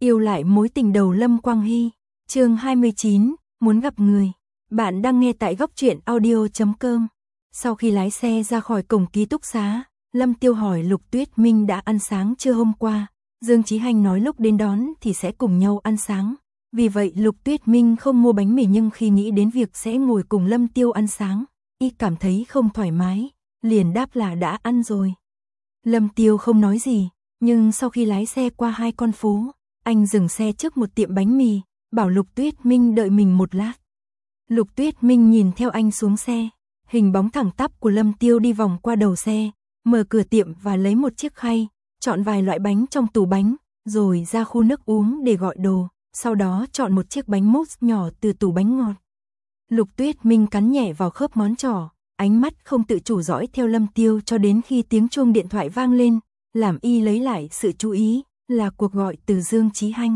Yêu lại mối tình đầu Lâm Quang Hy. Chương 29, muốn gặp người. Bạn đang nghe tại góc truyện audio.com. Sau khi lái xe ra khỏi cổng ký túc xá, Lâm Tiêu hỏi Lục Tuyết Minh đã ăn sáng chưa hôm qua. Dương Chí Hành nói lúc đến đón thì sẽ cùng nhau ăn sáng. Vì vậy Lục Tuyết Minh không mua bánh mì, nhưng khi nghĩ đến việc sẽ ngồi cùng Lâm Tiêu ăn sáng, y cảm thấy không thoải mái, liền đáp là đã ăn rồi. Lâm Tiêu không nói gì, nhưng sau khi lái xe qua 2 con phố, anh dừng xe trước một tiệm bánh mì, bảo Lục Tuyết Minh đợi mình một lát. Lục Tuyết Minh nhìn theo anh xuống xe, hình bóng thẳng tắp của Lâm Tiêu đi vòng qua đầu xe, mở cửa tiệm và lấy một chiếc khay, chọn vài loại bánh trong tủ bánh, rồi ra khu nước uống để gọi đồ, sau đó chọn một chiếc bánh mousse nhỏ từ tủ bánh ngọt. Lục Tuyết Minh cắn nhẹ vào khớp ngón trỏ, ánh mắt không tự chủ dõi theo Lâm Tiêu cho đến khi tiếng chuông điện thoại vang lên, làm y lấy lại sự chú ý, là cuộc gọi từ Dương Chí Hành.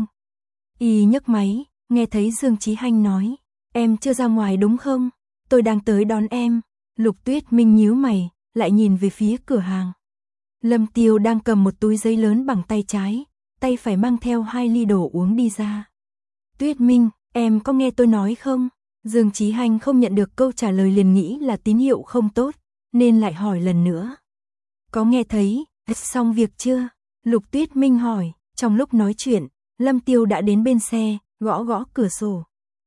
Y nhấc máy, nghe thấy Dương Chí Hành nói, em chưa ra ngoài đúng không? Tôi đang tới đón em. Lục Tuyết Minh nhíu mày, lại nhìn về phía cửa hàng. Lâm Tiêu đang cầm một túi giấy lớn bằng tay trái, tay phải mang theo 2 ly đồ uống đi ra. Tuyết Minh, em có nghe tôi nói không? Dương Chí Hành không nhận được câu trả lời liền nghĩ là tín hiệu không tốt, nên lại hỏi lần nữa. Có nghe thấy, xong việc chưa? Lục Tuyết Minh hỏi. Trong lúc nói chuyện, Lâm Tiêu đã đến bên xe, gõ gõ cửa sổ.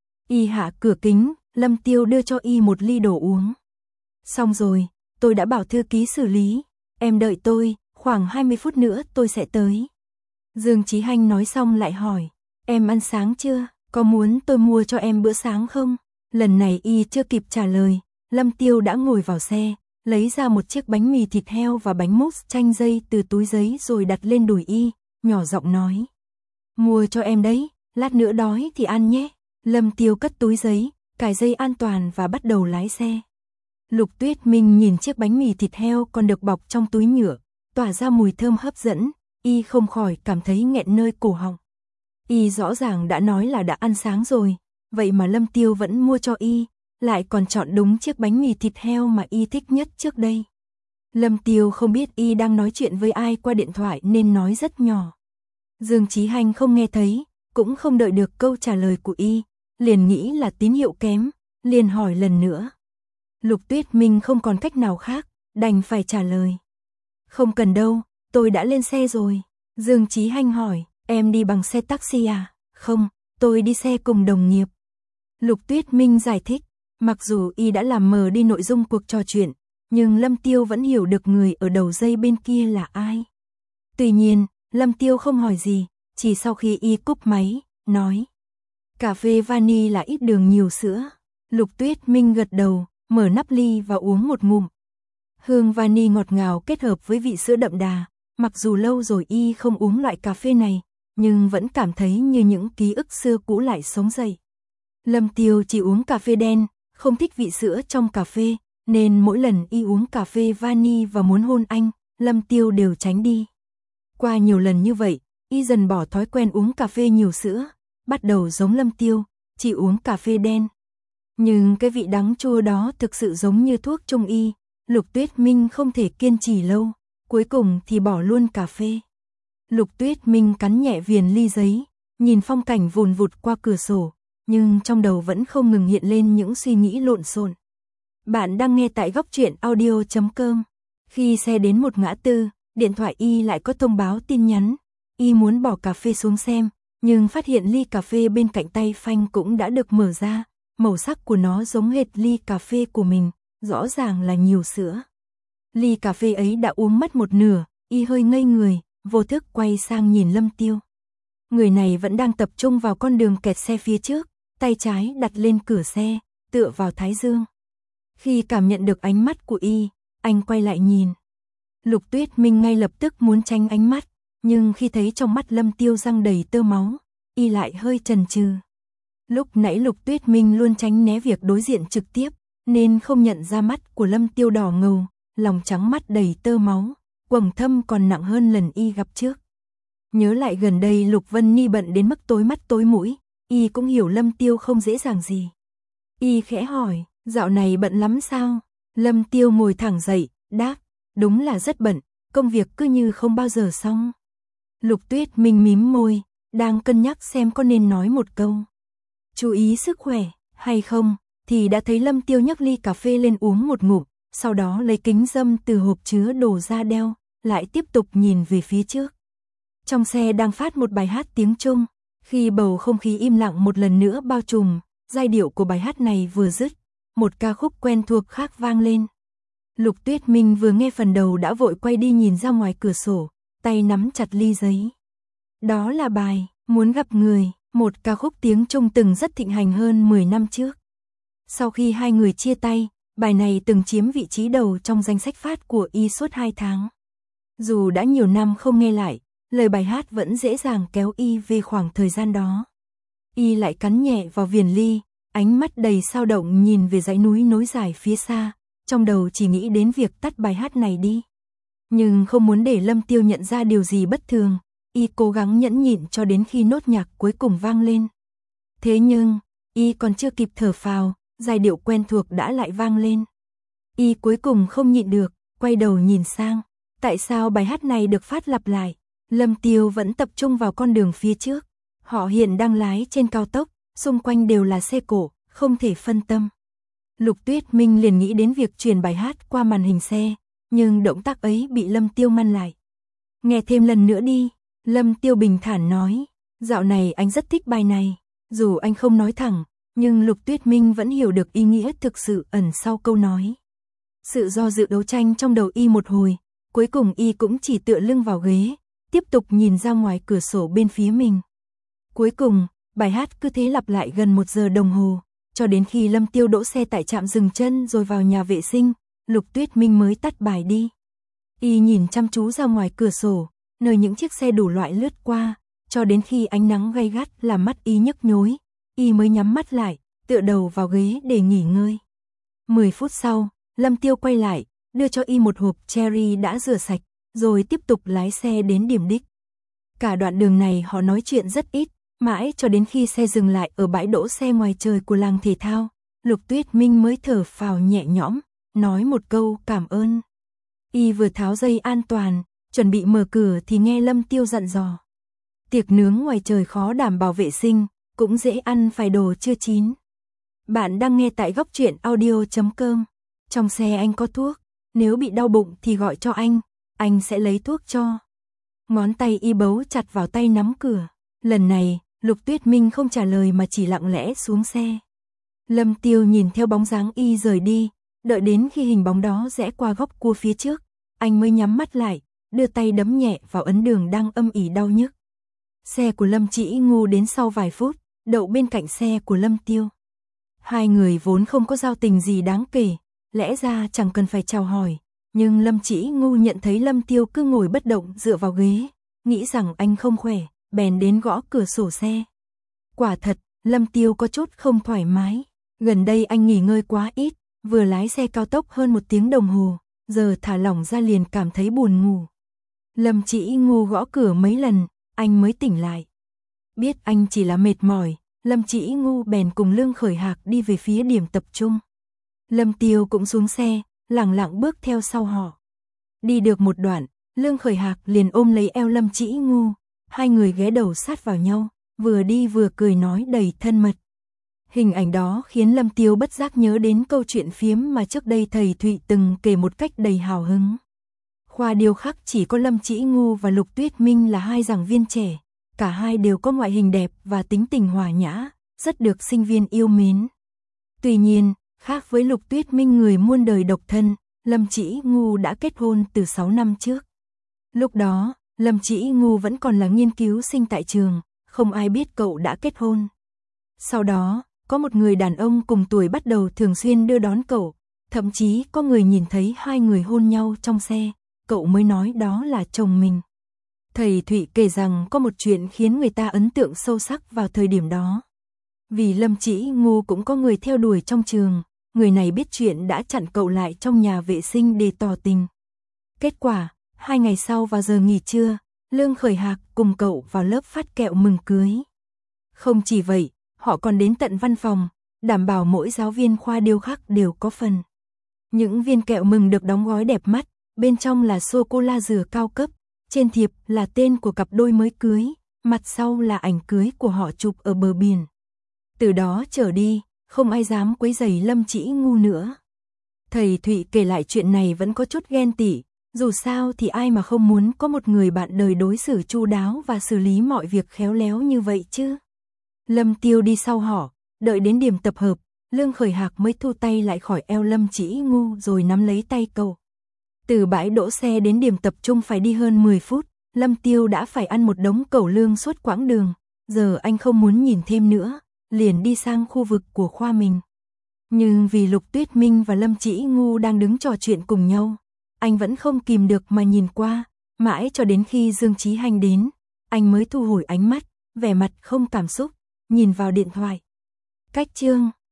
Y hạ cửa kính, Lâm Tiêu đưa cho y một ly đồ uống. Xong rồi, tôi đã bảo thư ký xử lý, em đợi tôi, khoảng 20 phút nữa tôi sẽ tới. Dương Chí Hành nói xong lại hỏi, em ăn sáng chưa, có muốn tôi mua cho em bữa sáng không? Lần này y chưa kịp trả lời, Lâm Tiêu đã ngồi vào xe, lấy ra một chiếc bánh mì thịt heo và bánh mousse chanh dây từ túi giấy rồi đặt lên đùi y, nhỏ giọng nói. Mua cho em đấy, lát nữa đói thì ăn nhé. Lâm Tiêu cất túi giấy, cài dây an toàn và bắt đầu lái xe. Lục Tuyết Minh nhìn chiếc bánh mì thịt heo còn được bọc trong túi nhựa, tỏa ra mùi thơm hấp dẫn, y không khỏi cảm thấy nghẹn nơi cổ họng. Y rõ ràng đã nói là đã ăn sáng rồi, vậy mà Lâm Tiêu vẫn mua cho y, lại còn chọn đúng chiếc bánh mì thịt heo mà y thích nhất trước đây. Lâm Tiêu không biết y đang nói chuyện với ai qua điện thoại nên nói rất nhỏ. Dương Chí Hành không nghe thấy, cũng không đợi được câu trả lời của y, liền nghĩ là tín hiệu kém, liền hỏi lần nữa. Lục Tuyết Minh không còn cách nào khác, đành phải trả lời. Không cần đâu, tôi đã lên xe rồi. Dương Chí Hành hỏi, em đi bằng xe taxi à? Không, tôi đi xe cùng đồng nghiệp. Lục Tuyết Minh giải thích, mặc dù y đã làm mờ đi nội dung cuộc trò chuyện, nhưng Lâm Tiêu vẫn hiểu được người ở đầu dây bên kia là ai. Tuy nhiên, Lâm Tiêu không hỏi gì, chỉ sau khi y cúp máy, nói. Cà phê vani là ít đường nhiều sữa. Lục Tuyết Minh gật đầu, mở nắp ly và uống một ngụm. Hương vani ngọt ngào kết hợp với vị sữa đậm đà, mặc dù lâu rồi y không uống loại cà phê này, nhưng vẫn cảm thấy như những ký ức xưa cũ lại sống dậy. Lâm Tiêu chỉ uống cà phê đen, không thích vị sữa trong cà phê, nên mỗi lần y uống cà phê vani và muốn hôn anh, Lâm Tiêu đều tránh đi. Qua nhiều lần như vậy, y dần bỏ thói quen uống cà phê nhiều sữa, bắt đầu giống Lâm Tiêu, chỉ uống cà phê đen. Nhưng cái vị đắng chua đó thực sự giống như thuốc trung y, Lục Tuyết Minh không thể kiên trì lâu, cuối cùng thì bỏ luôn cà phê. Lục Tuyết Minh cắn nhẹ viền ly giấy, nhìn phong cảnh vùn vụt qua cửa sổ, nhưng trong đầu vẫn không ngừng hiện lên những suy nghĩ lộn xộn. Bạn đang nghe tại góc truyện audio.com. Khi xe đến một ngã tư, điện thoại y lại có thông báo tin nhắn. Y muốn bỏ cà phê xuống xem, nhưng phát hiện ly cà phê bên cạnh tay phanh cũng đã được mở ra. Màu sắc của nó giống hệt ly cà phê của mình, rõ ràng là nhiều sữa. Ly cà phê ấy đã uống mất một nửa, y hơi ngây người, vô thức quay sang nhìn Lâm Tiêu. Người này vẫn đang tập trung vào con đường kẹt xe phía trước, tay trái đặt lên cửa xe, tựa vào thái dương. Khi cảm nhận được ánh mắt của y, anh quay lại nhìn. Lục Tuyết Minh ngay lập tức muốn tránh ánh mắt, nhưng khi thấy trong mắt Lâm Tiêu răng đầy tơ máu, y lại hơi chần chừ. Lúc nãy Lục Tuyết Minh luôn tránh né việc đối diện trực tiếp, nên không nhận ra mắt của Lâm Tiêu đỏ ngầu, lòng trắng mắt đầy tơ máu, quầng thâm còn nặng hơn lần y gặp trước. Nhớ lại gần đây Lục Vân Ni bận đến mức tối mắt tối mũi, y cũng hiểu Lâm Tiêu không dễ dàng gì. Y khẽ hỏi, dạo này bận lắm sao? Lâm Tiêu ngồi thẳng dậy, đáp, đúng là rất bận, công việc cứ như không bao giờ xong. Lục Tuyết Minh mím môi, đang cân nhắc xem có nên nói một câu chú ý sức khỏe hay không, thì đã thấy Lâm Tiêu nhấc ly cà phê lên uống một ngụm, sau đó lấy kính râm từ hộp chứa đồ ra đeo, lại tiếp tục nhìn về phía trước. Trong xe đang phát một bài hát tiếng Trung, khi bầu không khí im lặng một lần nữa bao trùm, giai điệu của bài hát này vừa dứt, một ca khúc quen thuộc khác vang lên. Lục Tuyết Minh vừa nghe phần đầu đã vội quay đi nhìn ra ngoài cửa sổ, tay nắm chặt ly giấy. Đó là bài Muốn gặp người, một ca khúc tiếng Trung từng rất thịnh hành hơn 10 năm trước. Sau khi hai người chia tay, bài này từng chiếm vị trí đầu trong danh sách phát của Y suốt 2 tháng. Dù đã nhiều năm không nghe lại, lời bài hát vẫn dễ dàng kéo Y về khoảng thời gian đó. Y lại cắn nhẹ vào viền ly, ánh mắt đầy sao động nhìn về dãy núi nối dài phía xa, trong đầu chỉ nghĩ đến việc tắt bài hát này đi. Nhưng không muốn để Lâm Tiêu nhận ra điều gì bất thường, Y cố gắng nhẫn nhịn cho đến khi nốt nhạc cuối cùng vang lên. Thế nhưng, Y còn chưa kịp thở phào, giai điệu quen thuộc đã lại vang lên. Y cuối cùng không nhịn được, quay đầu nhìn sang. Tại sao bài hát này được phát lặp lại? Lâm Tiêu vẫn tập trung vào con đường phía trước. Họ hiện đang lái trên cao tốc, xung quanh đều là xe cộ, không thể phân tâm. Lục Tuyết Minh liền nghĩ đến việc truyền bài hát qua màn hình xe, nhưng động tác ấy bị Lâm Tiêu ngăn lại. Nghe thêm lần nữa đi, Lâm Tiêu bình thản nói. Dạo này anh rất thích bài này. Dù anh không nói thẳng, nhưng Lục Tuyết Minh vẫn hiểu được ý nghĩa thực sự ẩn sau câu nói. Sự do dự đấu tranh trong đầu Y một hồi, cuối cùng Y cũng chỉ tựa lưng vào ghế, tiếp tục nhìn ra ngoài cửa sổ bên phía mình. Cuối cùng, bài hát cứ thế lặp lại gần 1 giờ đồng hồ, cho đến khi Lâm Tiêu đỗ xe tại trạm dừng chân rồi vào nhà vệ sinh, Lục Tuyết Minh mới tắt bài đi. Y nhìn chăm chú ra ngoài cửa sổ, nơi những chiếc xe đủ loại lướt qua, cho đến khi ánh nắng gay gắt làm mắt Y nhức nhối, Y mới nhắm mắt lại, tựa đầu vào ghế để nghỉ ngơi. 10 phút sau, Lâm Tiêu quay lại, đưa cho Y một hộp cherry đã rửa sạch, rồi tiếp tục lái xe đến điểm đích. Cả đoạn đường này họ nói chuyện rất ít, mãi cho đến khi xe dừng lại ở bãi đỗ xe ngoài trời của làng thể thao, Lục Tuyết Minh mới thở phào nhẹ nhõm, nói một câu cảm ơn. Y vừa tháo dây an toàn, chuẩn bị mở cửa thì nghe Lâm Tiêu dặn dò. Tiệc nướng ngoài trời khó đảm bảo vệ sinh, cũng dễ ăn phải đồ chưa chín. Bạn đang nghe tại Góc Truyện Audio.com. Trong xe anh có thuốc, nếu bị đau bụng thì gọi cho anh sẽ lấy thuốc cho. Ngón tay Y bấu chặt vào tay nắm cửa. Lần này, Lục Tuyết Minh không trả lời mà chỉ lặng lẽ xuống xe. Lâm Tiêu nhìn theo bóng dáng Y rời đi, đợi đến khi hình bóng đó rẽ qua góc cua phía trước, anh mới nhắm mắt lại, đưa tay đấm nhẹ vào ấn đường đang âm ỉ đau nhức. Xe của Lâm Chỉ Ngu đến sau vài phút, đậu bên cạnh xe của Lâm Tiêu. Hai người vốn không có giao tình gì đáng kể, lẽ ra chẳng cần phải chào hỏi, nhưng Lâm Chỉ Ngu nhận thấy Lâm Tiêu cứ ngồi bất động dựa vào ghế, nghĩ rằng anh không khỏe, bèn đến gõ cửa sổ xe. Quả thật, Lâm Tiêu có chút không thoải mái, gần đây anh nghỉ ngơi quá ít, vừa lái xe cao tốc hơn 1 tiếng đồng hồ, giờ thả lỏng ra liền cảm thấy buồn ngủ. Lâm Chỉ Ngu gõ cửa mấy lần, anh mới tỉnh lại. Biết anh chỉ là mệt mỏi, Lâm Chỉ Ngu bèn cùng Lương Khởi Hạc đi về phía điểm tập trung. Lâm Tiêu cũng xuống xe, lẳng lặng bước theo sau họ. Đi được một đoạn, Lương Khởi Hạc liền ôm lấy eo Lâm Chỉ Ngu, hai người ghé đầu sát vào nhau, vừa đi vừa cười nói đầy thân mật. Hình ảnh đó khiến Lâm Tiêu bất giác nhớ đến câu chuyện phiếm mà trước đây thầy Thụy từng kể một cách đầy hào hứng. Khoa điêu khắc chỉ có Lâm Chỉ Ngu và Lục Tuyết Minh là hai giảng viên trẻ, cả hai đều có ngoại hình đẹp và tính tình hòa nhã, rất được sinh viên yêu mến. Tuy nhiên, khác với Lục Tuyết Minh người muôn đời độc thân, Lâm Chỉ Ngu đã kết hôn từ 6 năm trước. Lúc đó, Lâm Chỉ Ngu vẫn còn là nghiên cứu sinh tại trường, không ai biết cậu đã kết hôn. Sau đó, có một người đàn ông cùng tuổi bắt đầu thường xuyên đưa đón cậu, thậm chí có người nhìn thấy hai người hôn nhau trong xe, cậu mới nói đó là chồng mình. Thầy Thụy kể rằng có một chuyện khiến người ta ấn tượng sâu sắc vào thời điểm đó. Vì Lâm Chỉ Ngu cũng có người theo đuổi trong trường, người này biết chuyện đã chặn cậu lại trong nhà vệ sinh để tỏ tình. Kết quả, 2 ngày sau vào giờ nghỉ trưa, Lương Khởi Hạc cùng cậu vào lớp phát kẹo mừng cưới. Không chỉ vậy, họ còn đến tận văn phòng, đảm bảo mỗi giáo viên khoa điêu khắc đều có phần. Những viên kẹo mừng được đóng gói đẹp mắt, bên trong là sô-cô-la dừa cao cấp, trên thiệp là tên của cặp đôi mới cưới, mặt sau là ảnh cưới của họ chụp ở bờ biển. Từ đó trở đi, không ai dám quấy rầy Lâm Chỉ Ngu nữa. Thầy Thụy kể lại chuyện này vẫn có chút ghen tị, dù sao thì ai mà không muốn có một người bạn đời đối xử chu đáo và xử lý mọi việc khéo léo như vậy chứ. Lâm Tiêu đi sau họ, đợi đến điểm tập hợp, Lương Khởi Hạc mới thu tay lại khỏi eo Lâm Chỉ Ngu rồi nắm lấy tay cậu. Từ bãi đỗ xe đến điểm tập trung phải đi hơn 10 phút, Lâm Tiêu đã phải ăn một đống cẩu lương suốt quãng đường, giờ anh không muốn nhìn thêm nữa, liền đi sang khu vực của khoa mình. Nhưng vì Lục Tuyết Minh và Lâm Chỉ Ngu đang đứng trò chuyện cùng nhau, anh vẫn không kìm được mà nhìn qua, mãi cho đến khi Dương Chí Hành đến, anh mới thu hồi ánh mắt, vẻ mặt không cảm xúc, nhìn vào điện thoại. Cách chương